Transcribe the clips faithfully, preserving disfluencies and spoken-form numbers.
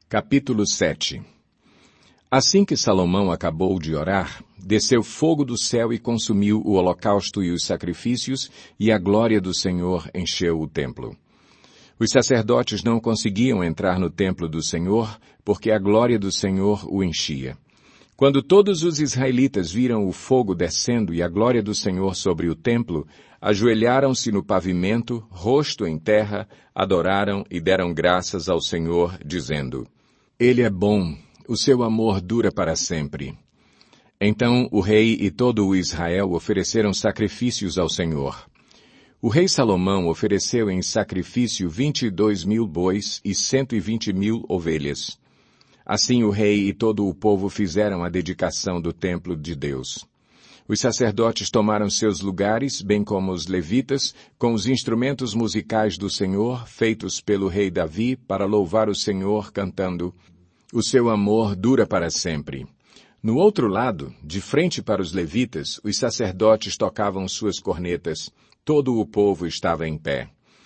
Capítulo sete. Assim que Salomão acabou de orar, desceu fogo do céu e consumiu o holocausto e os sacrifícios, e a glória do Senhor encheu o templo. Os sacerdotes não conseguiam entrar no templo do Senhor, porque a glória do Senhor o enchia. Quando todos os israelitas viram o fogo descendo e a glória do Senhor sobre o templo, ajoelharam-se no pavimento, rosto em terra, adoraram e deram graças ao Senhor, dizendo: Ele é bom, o seu amor dura para sempre. Então o rei e todo o Israel ofereceram sacrifícios ao Senhor. O rei Salomão ofereceu em sacrifício vinte e dois mil bois e cento e vinte mil ovelhas. Assim o rei e todo o povo fizeram a dedicação do templo de Deus. Os sacerdotes tomaram seus lugares, bem como os levitas, com os instrumentos musicais do Senhor, feitos pelo rei Davi, para louvar o Senhor, cantando: O seu amor dura para sempre. No outro lado, de frente para os levitas, os sacerdotes tocavam suas cornetas. Todo o povo estava em pé.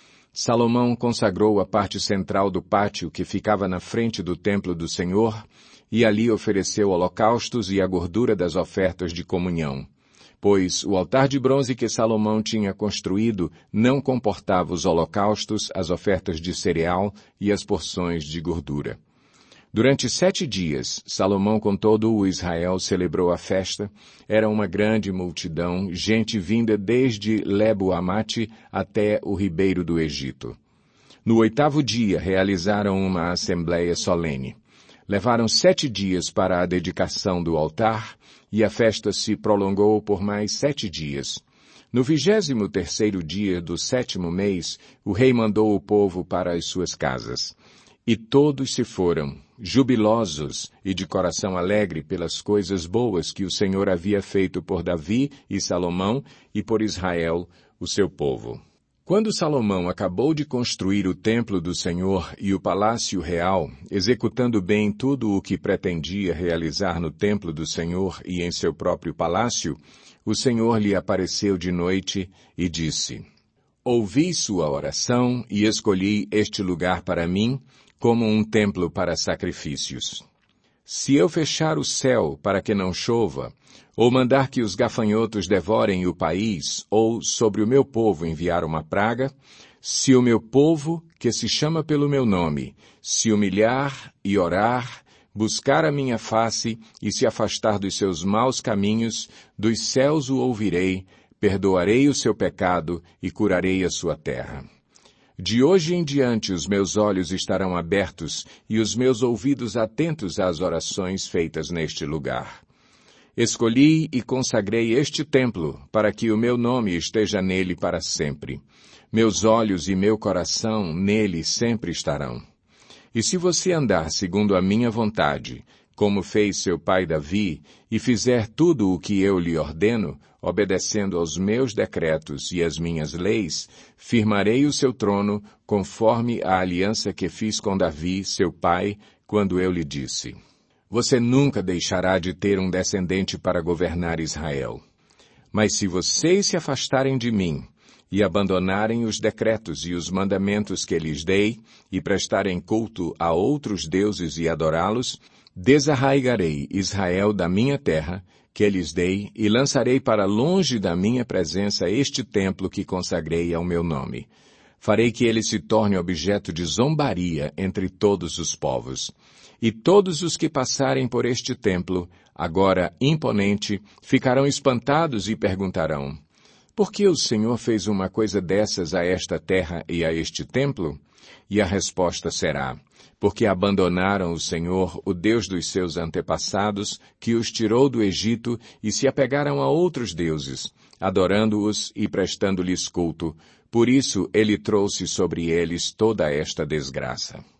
Salomão consagrou a parte central do pátio que ficava na frente do templo do Senhor, e ali ofereceu holocaustos e a gordura das ofertas de comunhão, pois o altar de bronze que Salomão tinha construído não comportava os holocaustos, as ofertas de cereal e as porções de gordura. Durante sete dias, Salomão com todo o Israel celebrou a festa. Era uma grande multidão, gente vinda desde Lebo-Amate até o ribeiro do Egito. No oitavo dia, realizaram uma assembleia solene. Levaram sete dias para a dedicação do altar, e a festa se prolongou por mais sete dias. No vigésimo terceiro dia do sétimo mês, o rei mandou o povo para as suas casas. E todos se foram, jubilosos e de coração alegre pelas coisas boas que o Senhor havia feito por Davi e Salomão e por Israel, o seu povo. Quando Salomão acabou de construir o templo do Senhor e o palácio real, executando bem tudo o que pretendia realizar no templo do Senhor e em seu próprio palácio, o Senhor lhe apareceu de noite e disse: Ouvi sua oração e escolhi este lugar para mim, como um templo para sacrifícios. Se eu fechar o céu para que não chova, ou mandar que os gafanhotos devorem o país, ou sobre o meu povo enviar uma praga, se o meu povo, que se chama pelo meu nome, se humilhar e orar, buscar a minha face e se afastar dos seus maus caminhos, dos céus o ouvirei, perdoarei o seu pecado e curarei a sua terra. De hoje em diante os meus olhos estarão abertos e os meus ouvidos atentos às orações feitas neste lugar. Escolhi e consagrei este templo para que o meu nome esteja nele para sempre. Meus olhos e meu coração nele sempre estarão. E se você andar segundo a minha vontade, como fez seu pai Davi, e fizer tudo o que eu lhe ordeno, obedecendo aos meus decretos e às minhas leis, firmarei o seu trono conforme a aliança que fiz com Davi, seu pai, quando eu lhe disse: Você nunca deixará de ter um descendente para governar Israel. Mas se vocês se afastarem de mim, e abandonarem os decretos e os mandamentos que lhes dei, e prestarem culto a outros deuses e adorá-los, desarraigarei Israel da minha terra, que lhes dei, e lançarei para longe da minha presença este templo que consagrei ao meu nome. Farei que ele se torne objeto de zombaria entre todos os povos. E todos os que passarem por este templo, agora imponente, ficarão espantados e perguntarão: Por que o Senhor fez uma coisa dessas a esta terra e a este templo? E a resposta será: porque abandonaram o Senhor, o Deus dos seus antepassados, que os tirou do Egito, e se apegaram a outros deuses, adorando-os e prestando-lhes culto. Por isso ele trouxe sobre eles toda esta desgraça.